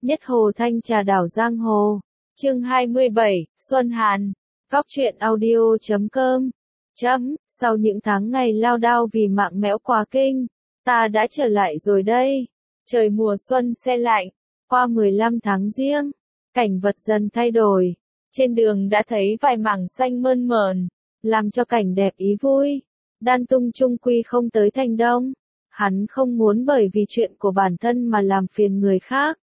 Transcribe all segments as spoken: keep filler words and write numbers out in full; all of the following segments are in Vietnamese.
Nhất Hồ Thanh Trà Đảo Giang Hồ. Chương hai mươi bảy, Xuân Hàn. Góc truyện audio chấm com. Chấm, sau những tháng ngày lao đao vì mạng mẽo quá kinh, ta đã trở lại rồi đây. Trời mùa xuân se lạnh, qua mười lăm tháng giêng, cảnh vật dần thay đổi. Trên đường đã thấy vài mảng xanh mơn mởn, làm cho cảnh đẹp ý vui. Đan Tung chung quy không tới Thành Đông. Hắn không muốn bởi vì chuyện của bản thân mà làm phiền người khác.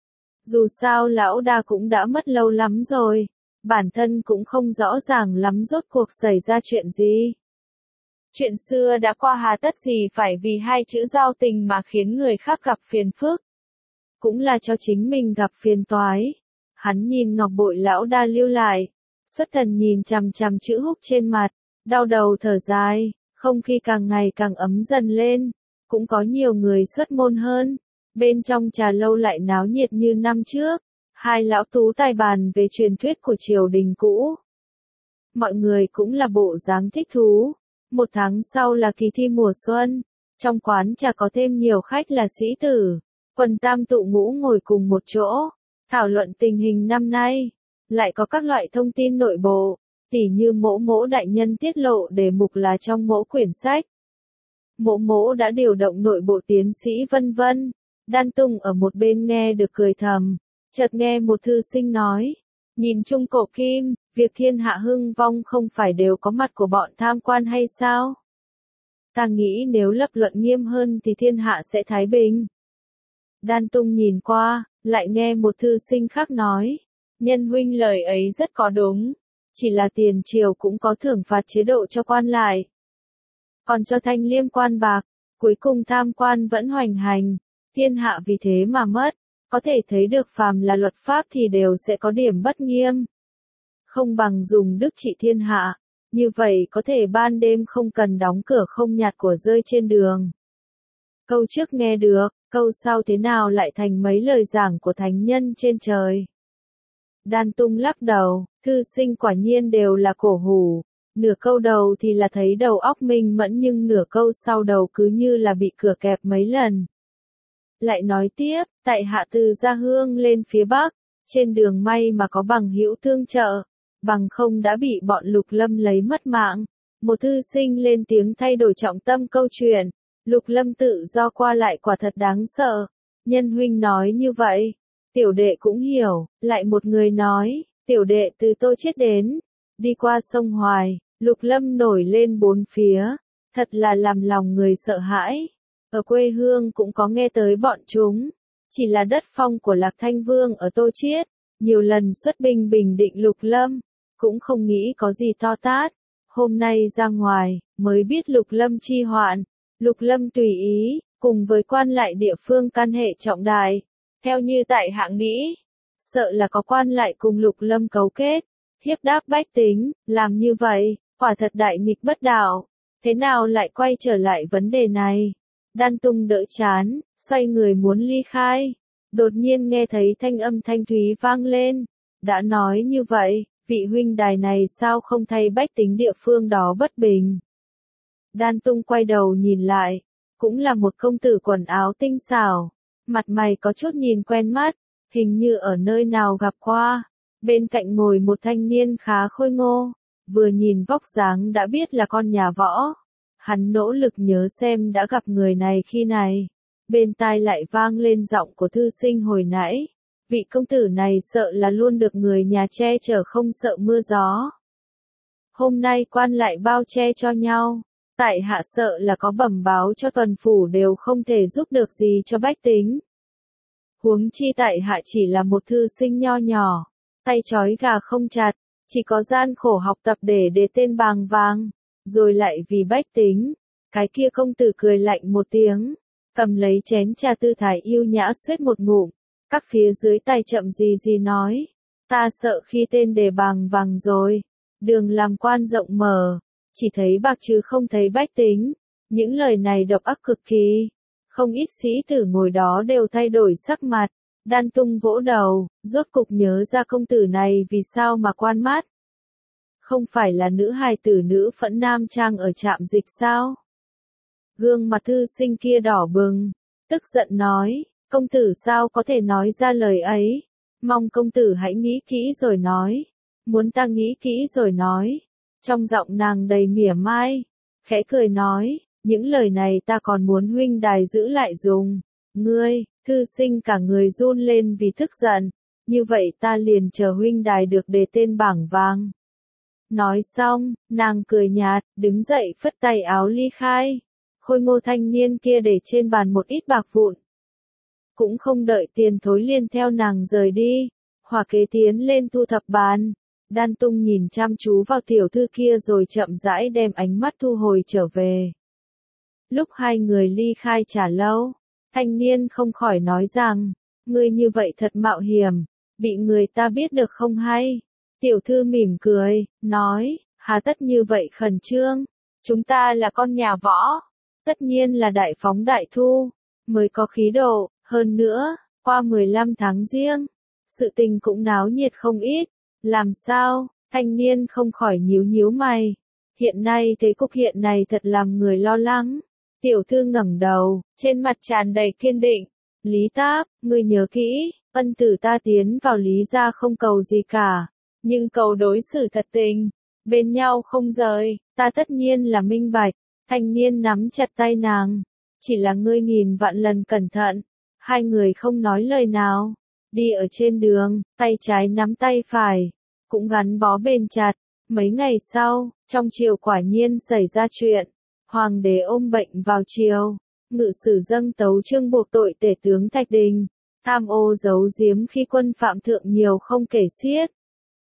Dù sao lão đa cũng đã mất lâu lắm rồi, bản thân cũng không rõ ràng lắm rốt cuộc xảy ra chuyện gì. Chuyện xưa đã qua hà tất gì phải vì hai chữ giao tình mà khiến người khác gặp phiền phức. Cũng là cho chính mình gặp phiền toái. Hắn nhìn ngọc bội lão đa lưu lại, xuất thần nhìn chằm chằm chữ húc trên mặt, đau đầu thở dài, không khí càng ngày càng ấm dần lên, cũng có nhiều người xuất môn hơn. Bên trong trà lâu lại náo nhiệt như năm trước, hai lão tú tài bàn về truyền thuyết của triều đình cũ. Mọi người cũng là bộ dáng thích thú. Một tháng sau là kỳ thi mùa xuân, trong quán trà có thêm nhiều khách là sĩ tử, quần tam tụ ngũ ngồi cùng một chỗ, thảo luận tình hình năm nay, lại có các loại thông tin nội bộ, tỉ như mỗ mỗ đại nhân tiết lộ đề mục là trong mỗ quyển sách. Mỗ mỗ đã điều động nội bộ tiến sĩ vân vân. Đan Tung ở một bên nghe được cười thầm, chợt nghe một thư sinh nói, nhìn chung cổ kim, việc thiên hạ hưng vong không phải đều có mặt của bọn tham quan hay sao? Ta nghĩ nếu lập luận nghiêm hơn thì thiên hạ sẽ thái bình. Đan Tung nhìn qua, lại nghe một thư sinh khác nói, nhân huynh lời ấy rất có đúng, chỉ là tiền triều cũng có thưởng phạt chế độ cho quan lại. Còn cho thanh liêm quan bạc, cuối cùng tham quan vẫn hoành hành. Thiên hạ vì thế mà mất, có thể thấy được phàm là luật pháp thì đều sẽ có điểm bất nghiêm. Không bằng dùng đức trị thiên hạ, như vậy có thể ban đêm không cần đóng cửa không nhặt của rơi trên đường. Câu trước nghe được, câu sau thế nào lại thành mấy lời giảng của thánh nhân trên trời. Đan Tung lắc đầu, thư sinh quả nhiên đều là cổ hủ, nửa câu đầu thì là thấy đầu óc minh mẫn nhưng nửa câu sau đầu cứ như là bị cửa kẹp mấy lần. Lại nói tiếp, tại hạ từ Gia Hương lên phía Bắc, trên đường may mà có bằng hữu tương trợ, bằng không đã bị bọn Lục Lâm lấy mất mạng. Một thư sinh lên tiếng thay đổi trọng tâm câu chuyện, Lục Lâm tự do qua lại quả thật đáng sợ. Nhân huynh nói như vậy, tiểu đệ cũng hiểu. Lại một người nói, tiểu đệ từ Tô Chiết đến, đi qua sông Hoài, Lục Lâm nổi lên bốn phía, thật là làm lòng người sợ hãi. Ở quê hương cũng có nghe tới bọn chúng, chỉ là đất phong của Lạc Thanh Vương ở Tô Chiết, nhiều lần xuất binh bình định Lục Lâm, cũng không nghĩ có gì to tát. Hôm nay ra ngoài, mới biết Lục Lâm chi hoạn, Lục Lâm tùy ý, cùng với quan lại địa phương can hệ trọng đại. Theo như tại hạ nghĩ, sợ là có quan lại cùng Lục Lâm cấu kết, hiếp đáp bách tính, làm như vậy, quả thật đại nghịch bất đạo. Thế nào lại quay trở lại vấn đề này? Đan Tung đỡ chán, xoay người muốn ly khai. Đột nhiên nghe thấy thanh âm thanh thúy vang lên. Đã nói như vậy, vị huynh đài này sao không thay bách tính địa phương đó bất bình? Đan Tung quay đầu nhìn lại, cũng là một công tử quần áo tinh xảo. Mặt mày có chút nhìn quen mắt, hình như ở nơi nào gặp qua. Bên cạnh ngồi một thanh niên khá khôi ngô, vừa nhìn vóc dáng đã biết là con nhà võ. Hắn nỗ lực nhớ xem đã gặp người này khi này. Bên tai lại vang lên giọng của thư sinh hồi nãy. Vị công tử này sợ là luôn được người nhà che chở không sợ mưa gió. Hôm nay quan lại bao che cho nhau. Tại hạ sợ là có bẩm báo cho tuần phủ đều không thể giúp được gì cho bách tính. Huống chi tại hạ chỉ là một thư sinh nho nhỏ. Tay trói gà không chặt. Chỉ có gian khổ học tập để để tên bàng vàng. Rồi lại vì bách tính, cái kia công tử cười lạnh một tiếng, cầm lấy chén trà tư thái yêu nhã xuết một ngụm, các phía dưới tay chậm gì gì nói, ta sợ khi tên đề bàng vàng rồi, đường làm quan rộng mở, chỉ thấy bạc chứ không thấy bách tính. Những lời này độc ác cực kỳ, không ít sĩ tử ngồi đó đều thay đổi sắc mặt. Đan Tung vỗ đầu, rốt cục nhớ ra công tử này vì sao mà quan mát. Không phải là nữ hài tử nữ phẫn nam trang ở trạm dịch sao? Gương mặt thư sinh kia đỏ bừng, tức giận nói, Công tử sao có thể nói ra lời ấy? Mong công tử hãy nghĩ kỹ rồi nói. Muốn ta nghĩ kỹ rồi nói. Trong giọng nàng đầy mỉa mai, khẽ cười nói, những lời này ta còn muốn huynh đài giữ lại dùng. Ngươi, thư sinh cả người run lên vì tức giận, như vậy ta liền chờ huynh đài được đề tên bảng vàng. Nói xong, nàng cười nhạt, đứng dậy phất tay áo ly khai. Khôi ngô thanh niên kia để trên bàn một ít bạc vụn. Cũng không đợi tiền thối liền theo nàng rời đi, Hòa Kế tiến lên thu thập bàn. Đan Tung nhìn chăm chú vào tiểu thư kia rồi chậm rãi đem ánh mắt thu hồi trở về. Lúc hai người ly khai trà lâu, thanh niên không khỏi nói rằng, ngươi như vậy thật mạo hiểm, bị người ta biết được không hay. Tiểu thư mỉm cười, nói, hà tất như vậy khẩn trương, chúng ta là con nhà võ, tất nhiên là đại phóng đại thu, mới có khí độ, hơn nữa, qua mười lăm tháng riêng, sự tình cũng náo nhiệt không ít, làm sao, thanh niên không khỏi nhíu nhíu mày, hiện nay thế cục hiện này thật làm người lo lắng. Tiểu thư ngẩng đầu, trên mặt tràn đầy kiên định, Lý Táp, ngươi nhớ kỹ, ân tử ta tiến vào Lý gia không cầu gì cả, nhưng cầu đối xử thật tình, bên nhau không rời, ta tất nhiên là minh bạch. Thanh niên nắm chặt tay nàng, chỉ là ngươi nghìn vạn lần cẩn thận. Hai người không nói lời nào, đi ở trên đường, tay trái nắm tay phải, cũng gắn bó bền chặt. Mấy ngày sau, trong triều quả nhiên xảy ra chuyện, hoàng đế ôm bệnh vào triều, ngự sử dâng tấu chương buộc tội tể tướng Thạch Đình, tham ô giấu giếm khi quân phạm thượng nhiều không kể xiết.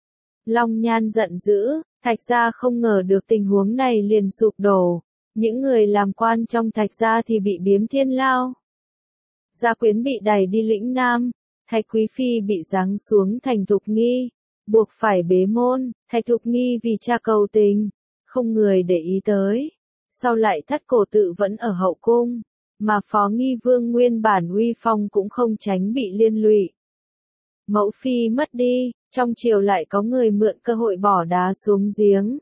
Long Nhan giận dữ, Thạch gia không ngờ được tình huống này liền sụp đổ, những người làm quan trong Thạch gia thì bị biếm thiên lao. Gia quyến bị đày đi lĩnh Nam, Thạch quý phi bị giáng xuống thành Thục Nghi, buộc phải bế môn. Thạch Thục Nghi vì cha cầu tình, không người để ý tới, sau lại thất cổ tự vẫn ở hậu cung, mà Phó Nghi Vương nguyên bản uy phong cũng không tránh bị liên lụy. Mẫu phi mất đi, trong triều lại có người mượn cơ hội bỏ đá xuống giếng.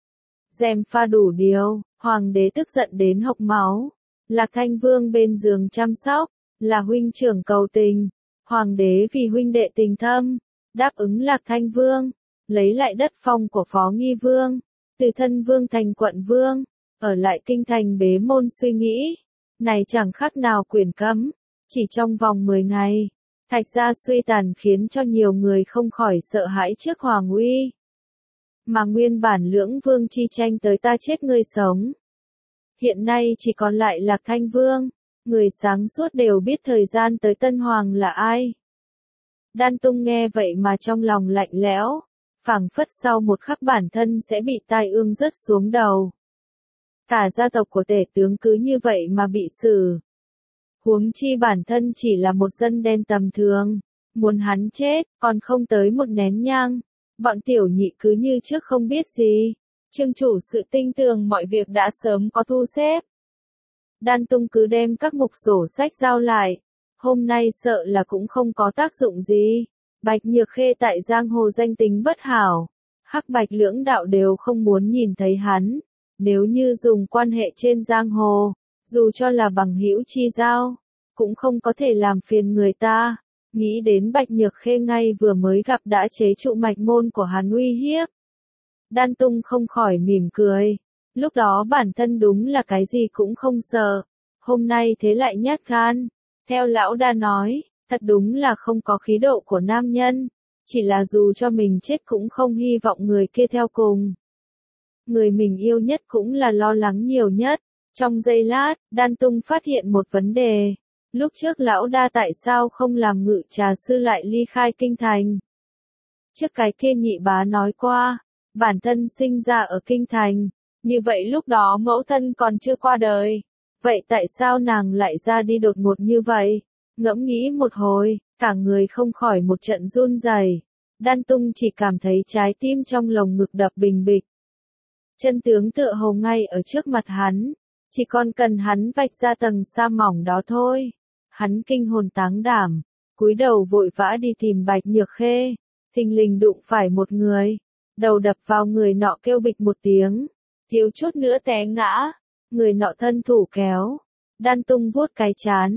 Dèm pha đủ điều, hoàng đế tức giận đến hộc máu. Lạc Thanh Vương bên giường chăm sóc, là huynh trưởng cầu tình. Hoàng đế vì huynh đệ tình thâm, đáp ứng Lạc Thanh Vương, lấy lại đất phong của Phó Nghi Vương, từ thân vương thành quận vương, ở lại kinh thành bế môn suy nghĩ. Này chẳng khác nào quyền cấm, chỉ trong vòng mười ngày. Thạch gia suy tàn khiến cho nhiều người không khỏi sợ hãi trước hoàng uy. Mà nguyên bản lưỡng vương chi tranh tới ta chết ngươi sống. Hiện nay chỉ còn lại Lạc Thanh Vương, người sáng suốt đều biết thời gian tới tân hoàng là ai. Đan Tung nghe vậy mà trong lòng lạnh lẽo, phảng phất sau một khắc bản thân sẽ bị tai ương rớt xuống đầu. Cả gia tộc của tể tướng cứ như vậy mà bị xử. Huống chi bản thân chỉ là một dân đen tầm thường, muốn hắn chết, còn không tới một nén nhang. Bọn tiểu nhị cứ như trước không biết gì. Trương chủ sự tinh tường mọi việc đã sớm có thu xếp. Đan Tung cứ đem các mục sổ sách giao lại. Hôm nay sợ là cũng không có tác dụng gì. Bạch Nhược Khê tại giang hồ danh tính bất hảo. Hắc Bạch lưỡng đạo đều không muốn nhìn thấy hắn. Nếu như dùng quan hệ trên giang hồ, dù cho là bằng hữu chi giao, cũng không có thể làm phiền người ta. Nghĩ đến Bạch Nhược Khê ngay vừa mới gặp đã chế trụ mạch môn của hắn uy hiếp. Đan Tung không khỏi mỉm cười. Lúc đó bản thân đúng là cái gì cũng không sợ. Hôm nay thế lại nhát gan. Theo lão đa nói, thật đúng là không có khí độ của nam nhân. Chỉ là dù cho mình chết cũng không hy vọng người kia theo cùng. Người mình yêu nhất cũng là lo lắng nhiều nhất. Trong giây lát, Đan Tung phát hiện một vấn đề. Lúc trước lão đa tại sao không làm ngự trà sư lại ly khai kinh thành? Trước cái kia nhị bá nói qua, bản thân sinh ra ở kinh thành, như vậy lúc đó mẫu thân còn chưa qua đời. Vậy tại sao nàng lại ra đi đột ngột như vậy? Ngẫm nghĩ một hồi, cả người không khỏi một trận run rẩy. Đan Tung chỉ cảm thấy trái tim trong lồng ngực đập bình bịch. Chân tướng tựa hồ ngay ở trước mặt hắn, chỉ còn cần hắn vạch ra tầng sa mỏng đó thôi. Hắn kinh hồn táng đảm, cúi đầu vội vã đi tìm Bạch Nhược Khê, thình lình đụng phải một người, đầu đập vào người nọ kêu bịch một tiếng, thiếu chút nữa té ngã, người nọ thân thủ kéo, Đan Tung vuốt cái trán,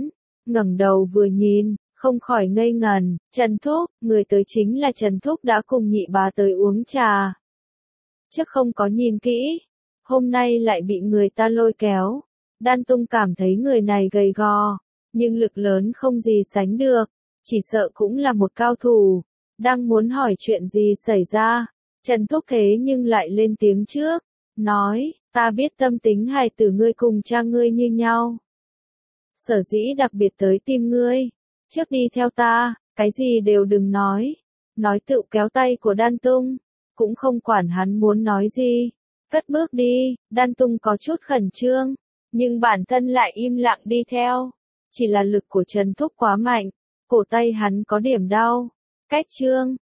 ngẩng đầu vừa nhìn, không khỏi ngây ngần, Trần Thúc, người tới chính là Trần Thúc đã cùng nhị bá tới uống trà. Trước không có nhìn kỹ, hôm nay lại bị người ta lôi kéo. Đan Tung cảm thấy người này gầy gò, nhưng lực lớn không gì sánh được, chỉ sợ cũng là một cao thủ. Đang muốn hỏi chuyện gì xảy ra, Trần Thúc thế nhưng lại lên tiếng trước, nói, ta biết tâm tính hài tử ngươi cùng cha ngươi như nhau. Sở dĩ đặc biệt tới tìm ngươi, trước đi theo ta, cái gì đều đừng nói. Nói tự kéo tay của Đan Tung, cũng không quản hắn muốn nói gì. Cất bước đi, Đan Tung có chút khẩn trương, nhưng bản thân lại im lặng đi theo. Chỉ là lực của Trần Thúc quá mạnh, cổ tay hắn có điểm đau. Cách trương,